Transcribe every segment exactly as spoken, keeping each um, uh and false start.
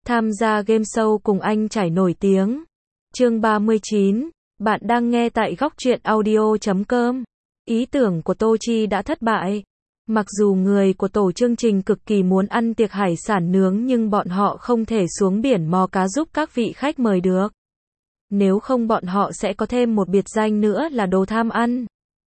Tham gia game show cùng anh trải nổi tiếng. Chương ba mươi chín, bạn đang nghe tại góc truyện audio chấm com. Ý tưởng của Tô Chi đã thất bại. Mặc dù người của tổ chương trình cực kỳ muốn ăn tiệc hải sản nướng nhưng bọn họ không thể xuống biển mò cá giúp các vị khách mời được. Nếu không bọn họ sẽ có thêm một biệt danh nữa là đồ tham ăn.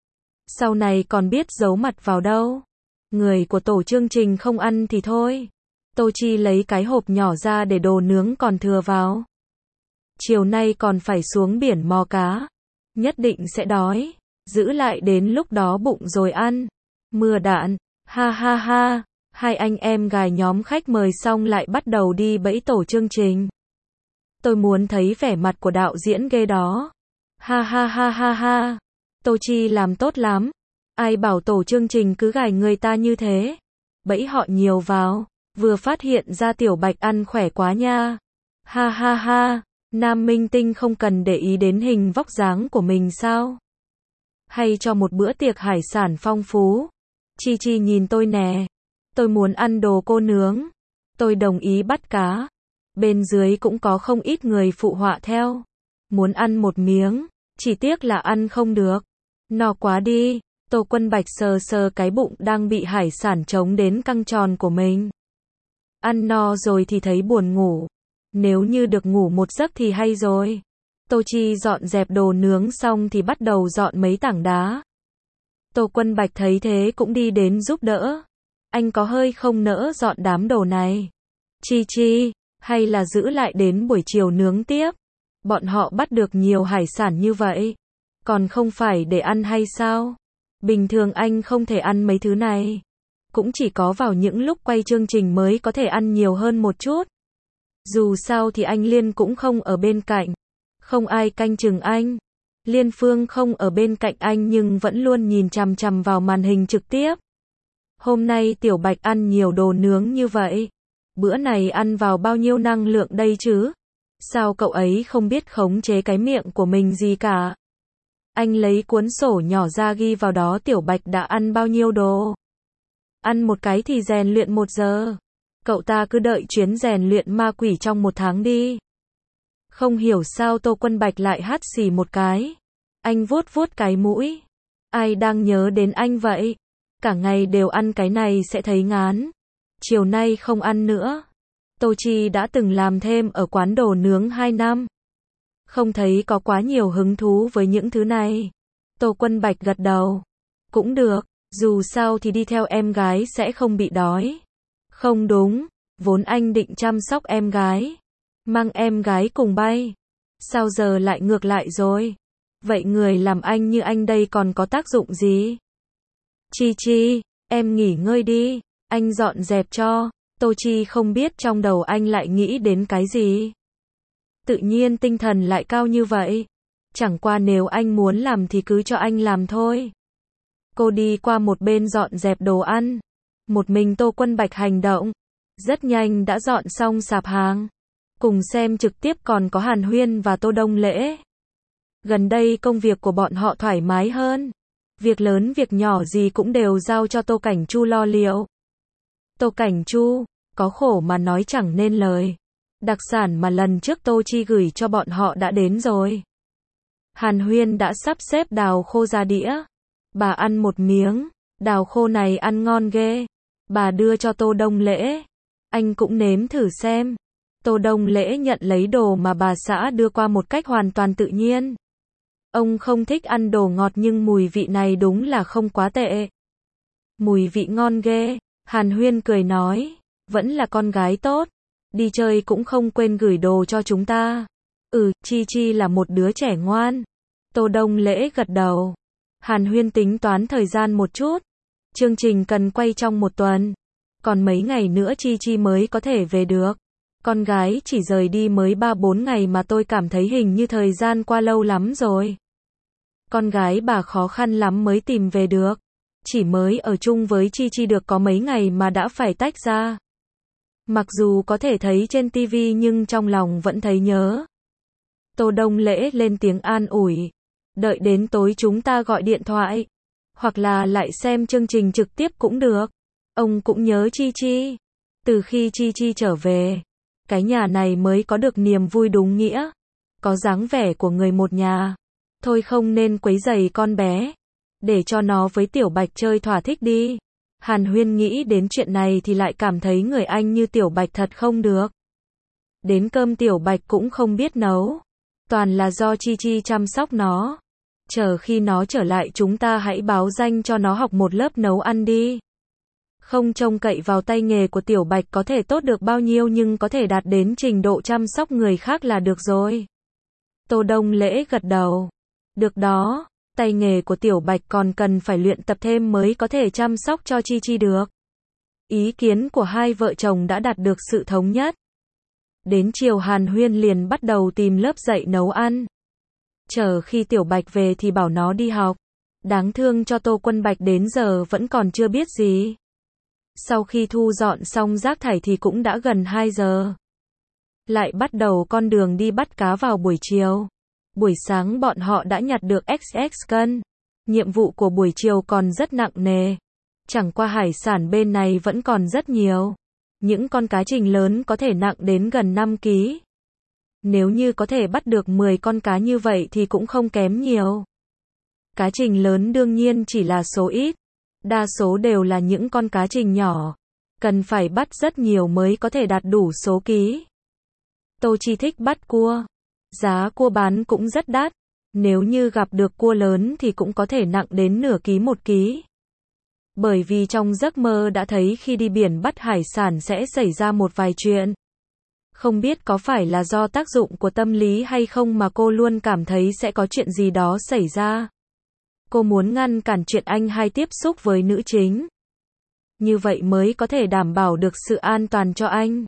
Sau này còn biết giấu mặt vào đâu. Người của tổ chương trình không ăn thì thôi. Tô Chi lấy cái hộp nhỏ ra để đồ nướng còn thừa vào. Chiều nay còn phải xuống biển mò cá. Nhất định sẽ đói. Giữ lại đến lúc đó bụng rồi ăn. Mưa đạn. Ha ha ha. Hai anh em gài nhóm khách mời xong lại bắt đầu đi bẫy tổ chương trình. Tôi muốn thấy vẻ mặt của đạo diễn ghê đó. Ha ha ha ha ha. Tô Chi làm tốt lắm. Ai bảo tổ chương trình cứ gài người ta như thế. Bẫy họ nhiều vào. Vừa phát hiện ra Tiểu Bạch ăn khỏe quá nha. Ha ha ha. Nam minh tinh không cần để ý đến hình vóc dáng của mình sao? Hay cho một bữa tiệc hải sản phong phú. Chi Chi nhìn tôi nè. Tôi muốn ăn đồ cô nướng. Tôi đồng ý bắt cá. Bên dưới cũng có không ít người phụ họa theo. Muốn ăn một miếng. Chỉ tiếc là ăn không được. No quá đi. Tô Quân Bạch sờ sờ cái bụng đang bị hải sản chống đến căng tròn của mình. Ăn no rồi thì thấy buồn ngủ. Nếu như được ngủ một giấc thì hay rồi. Tô Chi dọn dẹp đồ nướng xong thì bắt đầu dọn mấy tảng đá. Tô Quân Bạch thấy thế cũng đi đến giúp đỡ. Anh có hơi không nỡ dọn đám đồ này. Chi Chi, hay là giữ lại đến buổi chiều nướng tiếp. Bọn họ bắt được nhiều hải sản như vậy. Còn không phải để ăn hay sao? Bình thường anh không thể ăn mấy thứ này. Cũng chỉ có vào những lúc quay chương trình mới có thể ăn nhiều hơn một chút. Dù sao thì anh Liên cũng không ở bên cạnh. Không ai canh chừng anh. Liên Phương không ở bên cạnh anh nhưng vẫn luôn nhìn chằm chằm vào màn hình trực tiếp. Hôm nay Tiểu Bạch ăn nhiều đồ nướng như vậy. Bữa này ăn vào bao nhiêu năng lượng đây chứ? Sao cậu ấy không biết khống chế cái miệng của mình gì cả? Anh lấy cuốn sổ nhỏ ra ghi vào đó Tiểu Bạch đã ăn bao nhiêu đồ. Ăn một cái thì rèn luyện một giờ. Cậu ta cứ đợi chuyến rèn luyện ma quỷ trong một tháng đi. Không hiểu sao Tô Quân Bạch lại hắt xì một cái. Anh vuốt vuốt cái mũi. Ai đang nhớ đến anh vậy? Cả ngày đều ăn cái này sẽ thấy ngán. Chiều nay không ăn nữa. Tô Chi đã từng làm thêm ở quán đồ nướng hai năm. Không thấy có quá nhiều hứng thú với những thứ này. Tô Quân Bạch gật đầu. Cũng được, dù sao thì đi theo em gái sẽ không bị đói. Không đúng, vốn anh định chăm sóc em gái. Mang em gái cùng bay. Sao giờ lại ngược lại rồi? Vậy người làm anh như anh đây còn có tác dụng gì? Chi Chi, em nghỉ ngơi đi. Anh dọn dẹp cho. Tô Chi không biết trong đầu anh lại nghĩ đến cái gì. Tự nhiên tinh thần lại cao như vậy. Chẳng qua nếu anh muốn làm thì cứ cho anh làm thôi. Cô đi qua một bên dọn dẹp đồ ăn. Một mình Tô Quân Bạch hành động. Rất nhanh đã dọn xong sạp hàng. Cùng xem trực tiếp còn có Hàn Huyên và Tô Đông Lễ. Gần đây công việc của bọn họ thoải mái hơn. Việc lớn việc nhỏ gì cũng đều giao cho Tô Cảnh Chu lo liệu. Tô Cảnh Chu, có khổ mà nói chẳng nên lời. Đặc sản mà lần trước Tô Chi gửi cho bọn họ đã đến rồi. Hàn Huyên đã sắp xếp đào khô ra đĩa. Bà ăn một miếng. Đào khô này ăn ngon ghê. Bà đưa cho Tô Đông Lễ. Anh cũng nếm thử xem. Tô Đông Lễ nhận lấy đồ mà bà xã đưa qua một cách hoàn toàn tự nhiên. Ông không thích ăn đồ ngọt nhưng mùi vị này đúng là không quá tệ. Mùi vị ngon ghê. Hàn Huyên cười nói. Vẫn là con gái tốt. Đi chơi cũng không quên gửi đồ cho chúng ta. Ừ, Chi Chi là một đứa trẻ ngoan. Tô Đông Lễ gật đầu. Hàn Huyên tính toán thời gian một chút. Chương trình cần quay trong một tuần. Còn mấy ngày nữa Chi Chi mới có thể về được. Con gái chỉ rời đi mới ba bốn ngày mà tôi cảm thấy hình như thời gian qua lâu lắm rồi. Con gái bà khó khăn lắm mới tìm về được. Chỉ mới ở chung với Chi Chi được có mấy ngày mà đã phải tách ra. Mặc dù có thể thấy trên tivi nhưng trong lòng vẫn thấy nhớ. Tô Đông Lễ lên tiếng an ủi. Đợi đến tối chúng ta gọi điện thoại. Hoặc là lại xem chương trình trực tiếp cũng được. Ông cũng nhớ Chi Chi. Từ khi Chi Chi trở về, Cái nhà này mới có được niềm vui đúng nghĩa. Có dáng vẻ của người một nhà. Thôi không nên quấy rầy con bé. Để cho nó với Tiểu Bạch chơi thỏa thích đi. Hàn Huyên nghĩ đến chuyện này thì lại cảm thấy người anh như Tiểu Bạch thật không được. Đến cơm Tiểu Bạch cũng không biết nấu. Toàn là do Chi Chi chăm sóc nó. Chờ khi nó trở lại chúng ta hãy báo danh cho nó học một lớp nấu ăn đi. Không trông cậy vào tay nghề của Tiểu Bạch có thể tốt được bao nhiêu nhưng có thể đạt đến trình độ chăm sóc người khác là được rồi. Tô Đông Lễ gật đầu. Được đó, tay nghề của Tiểu Bạch còn cần phải luyện tập thêm mới có thể chăm sóc cho Chi Chi được. Ý kiến của hai vợ chồng đã đạt được sự thống nhất. Đến chiều Hàn Huyên liền bắt đầu tìm lớp dạy nấu ăn. Chờ khi Tiểu Bạch về thì bảo nó đi học. Đáng thương cho Tô Quân Bạch đến giờ vẫn còn chưa biết gì. Sau khi thu dọn xong rác thải thì cũng đã gần hai giờ. Lại bắt đầu con đường đi bắt cá vào buổi chiều. Buổi sáng bọn họ đã nhặt được ích ích cân. Nhiệm vụ của buổi chiều còn rất nặng nề. Chẳng qua hải sản bên này vẫn còn rất nhiều. Những con cá trình lớn có thể nặng đến gần năm ki lô gam. Nếu như có thể bắt được mười con cá như vậy thì cũng không kém nhiều. Cá trình lớn đương nhiên chỉ là số ít. Đa số đều là những con cá trình nhỏ. Cần phải bắt rất nhiều mới có thể đạt đủ số ký. Tô Chi thích bắt cua. Giá cua bán cũng rất đắt. Nếu như gặp được cua lớn thì cũng có thể nặng đến nửa ký một ký. Bởi vì trong giấc mơ đã thấy khi đi biển bắt hải sản sẽ xảy ra một vài chuyện. Không biết có phải là do tác dụng của tâm lý hay không mà cô luôn cảm thấy sẽ có chuyện gì đó xảy ra. Cô muốn ngăn cản chuyện anh hay tiếp xúc với nữ chính. Như vậy mới có thể đảm bảo được sự an toàn cho anh.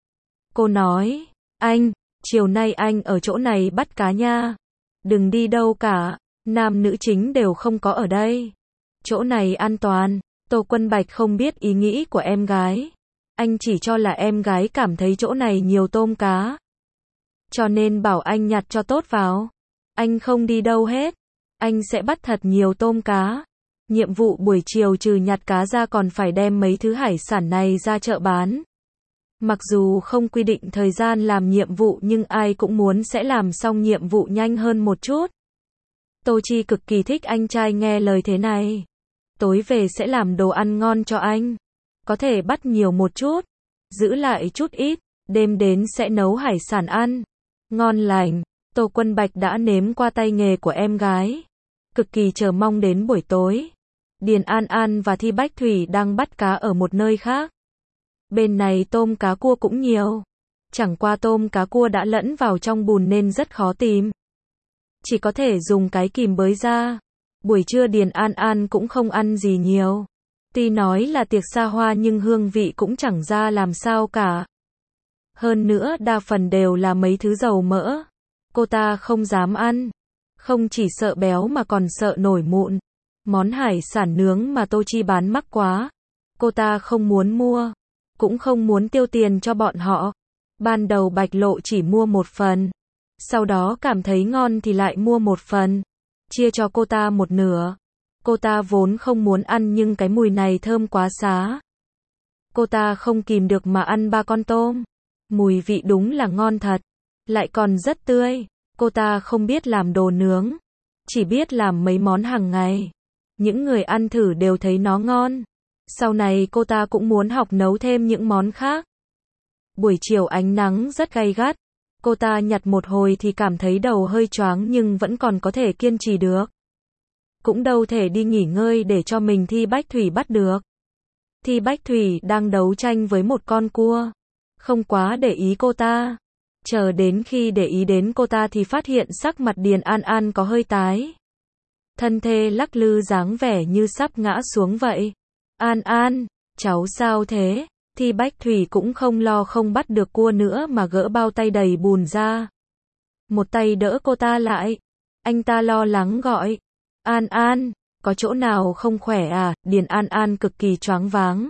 Cô nói, anh, chiều nay anh ở chỗ này bắt cá nha. Đừng đi đâu cả, nam nữ chính đều không có ở đây. Chỗ này an toàn. Tô Quân Bạch không biết ý nghĩ của em gái. Anh chỉ cho là em gái cảm thấy chỗ này nhiều tôm cá. Cho nên bảo anh nhặt cho tốt vào. Anh không đi đâu hết. Anh sẽ bắt thật nhiều tôm cá. Nhiệm vụ buổi chiều trừ nhặt cá ra còn phải đem mấy thứ hải sản này ra chợ bán. Mặc dù không quy định thời gian làm nhiệm vụ nhưng ai cũng muốn sẽ làm xong nhiệm vụ nhanh hơn một chút. Tô Chi cực kỳ thích anh trai nghe lời thế này. Tối về sẽ làm đồ ăn ngon cho anh. Có thể bắt nhiều một chút. Giữ lại chút ít. Đêm đến sẽ nấu hải sản ăn. Ngon lành. Tô Quân Bạch đã nếm qua tay nghề của em gái. Cực kỳ chờ mong đến buổi tối. Điền An An và Thi Bách Thủy đang bắt cá ở một nơi khác. Bên này tôm cá cua cũng nhiều. Chẳng qua tôm cá cua đã lẫn vào trong bùn nên rất khó tìm. Chỉ có thể dùng cái kìm bới ra. Buổi trưa Điền An An cũng không ăn gì nhiều. Tuy nói là tiệc xa hoa nhưng hương vị cũng chẳng ra làm sao cả. Hơn nữa đa phần đều là mấy thứ dầu mỡ. Cô ta không dám ăn. Không chỉ sợ béo mà còn sợ nổi mụn. Món hải sản nướng mà Tô Chi bán mắc quá. Cô ta không muốn mua. Cũng không muốn tiêu tiền cho bọn họ. Ban đầu Bạch Lộ chỉ mua một phần. Sau đó cảm thấy ngon thì lại mua một phần. Chia cho cô ta một nửa. Cô ta vốn không muốn ăn nhưng cái mùi này thơm quá xá. Cô ta không kìm được mà ăn ba con tôm. Mùi vị đúng là ngon thật. Lại còn rất tươi. Cô ta không biết làm đồ nướng. Chỉ biết làm mấy món hàng ngày. Những người ăn thử đều thấy nó ngon. Sau này cô ta cũng muốn học nấu thêm những món khác. Buổi chiều ánh nắng rất gay gắt. Cô ta nhặt một hồi thì cảm thấy đầu hơi choáng nhưng vẫn còn có thể kiên trì được. Cũng đâu thể đi nghỉ ngơi để cho mình Thi Bách Thủy bắt được. Thi Bách Thủy đang đấu tranh với một con cua. Không quá để ý cô ta. Chờ đến khi để ý đến cô ta thì phát hiện sắc mặt Điền An An có hơi tái. Thân thể lắc lư dáng vẻ như sắp ngã xuống vậy. An An, cháu sao thế? Thi Bách Thủy cũng không lo không bắt được cua nữa mà gỡ bao tay đầy bùn ra. Một tay đỡ cô ta lại. Anh ta lo lắng gọi. An An, có chỗ nào không khỏe à? Điền An An cực kỳ choáng váng.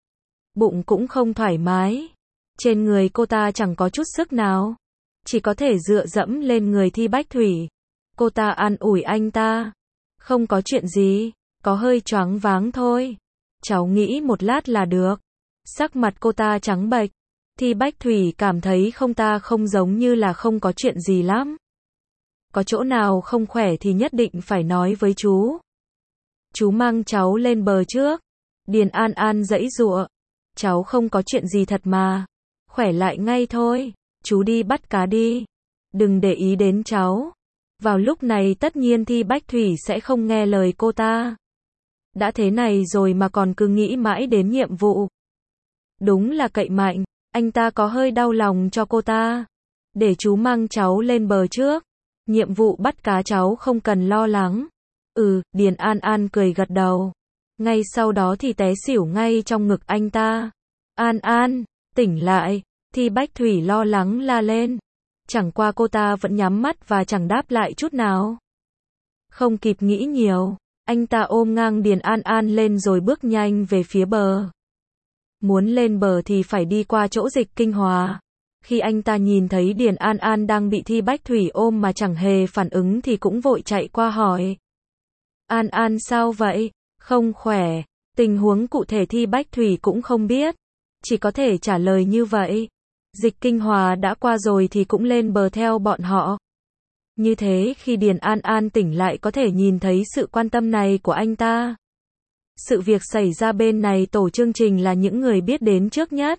Bụng cũng không thoải mái. Trên người cô ta chẳng có chút sức nào. Chỉ có thể dựa dẫm lên người Thi Bách Thủy. Cô ta an ủi anh ta. Không có chuyện gì, có hơi choáng váng thôi. Cháu nghĩ một lát là được. Sắc mặt cô ta trắng bệch. Thi Bách Thủy cảm thấy không ta không giống như là không có chuyện gì lắm. Có chỗ nào không khỏe thì nhất định phải nói với chú. Chú mang cháu lên bờ trước. Điền An An giãy giụa. Cháu không có chuyện gì thật mà. Khỏe lại ngay thôi. Chú đi bắt cá đi. Đừng để ý đến cháu. Vào lúc này tất nhiên Thi Bách Thủy sẽ không nghe lời cô ta. Đã thế này rồi mà còn cứ nghĩ mãi đến nhiệm vụ. Đúng là cậy mạnh. Anh ta có hơi đau lòng cho cô ta. Để chú mang cháu lên bờ trước. Nhiệm vụ bắt cá cháu không cần lo lắng. Ừ, Điền An An cười gật đầu. Ngay sau đó thì té xỉu ngay trong ngực anh ta. An An, tỉnh lại. Thi Bách Thủy lo lắng la lên. Chẳng qua cô ta vẫn nhắm mắt và chẳng đáp lại chút nào. Không kịp nghĩ nhiều, anh ta ôm ngang Điền An An lên rồi bước nhanh về phía bờ. Muốn lên bờ thì phải đi qua chỗ Dịch Kinh Hòa. Khi anh ta nhìn thấy Điền An An đang bị Thi Bách Thủy ôm mà chẳng hề phản ứng thì cũng vội chạy qua hỏi. An An sao vậy? Không khỏe. Tình huống cụ thể Thi Bách Thủy cũng không biết. Chỉ có thể trả lời như vậy. Dịch Kinh Hòa đã qua rồi thì cũng lên bờ theo bọn họ. Như thế khi Điền An An tỉnh lại có thể nhìn thấy sự quan tâm này của anh ta. Sự việc xảy ra bên này tổ chương trình là những người biết đến trước nhất.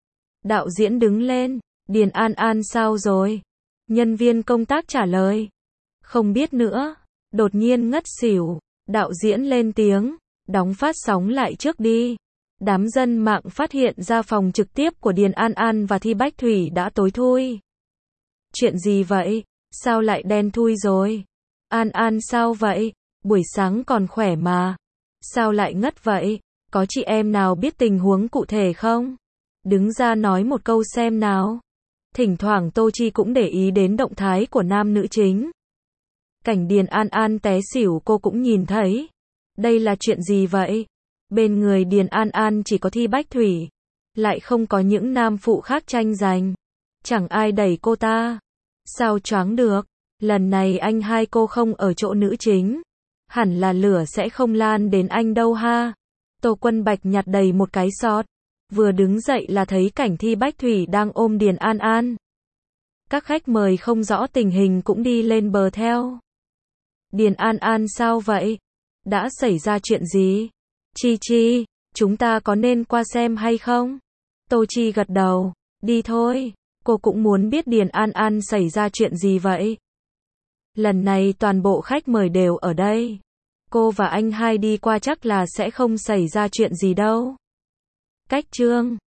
Đạo diễn đứng lên. Điền An An sao rồi? Nhân viên công tác trả lời. Không biết nữa. Đột nhiên ngất xỉu. Đạo diễn lên tiếng. Đóng phát sóng lại trước đi. Đám dân mạng phát hiện ra phòng trực tiếp của Điền An An và Thi Bách Thủy đã tối thui. Chuyện gì vậy? Sao lại đen thui rồi? An An sao vậy? Buổi sáng còn khỏe mà. Sao lại ngất vậy? Có chị em nào biết tình huống cụ thể không? Đứng ra nói một câu xem nào. Thỉnh thoảng Tô Chi cũng để ý đến động thái của nam nữ chính. Cảnh Điền An An té xỉu cô cũng nhìn thấy. Đây là chuyện gì vậy? Bên người Điền An An chỉ có Thi Bách Thủy. Lại không có những nam phụ khác tranh giành. Chẳng ai đẩy cô ta. Sao choáng được? Lần này anh hai cô không ở chỗ nữ chính. Hẳn là lửa sẽ không lan đến anh đâu ha. Tô Quân Bạch nhặt đầy một cái sọt. Vừa đứng dậy là thấy cảnh Thi Bách Thủy đang ôm Điền An An. Các khách mời không rõ tình hình cũng đi lên bờ theo. Điền An An sao vậy? Đã xảy ra chuyện gì? Chi Chi, chúng ta có nên qua xem hay không? Tô Chi gật đầu. Đi thôi. Cô cũng muốn biết Điền An An xảy ra chuyện gì vậy? Lần này toàn bộ khách mời đều ở đây. Cô và anh hai đi qua chắc là sẽ không xảy ra chuyện gì đâu. Cách chương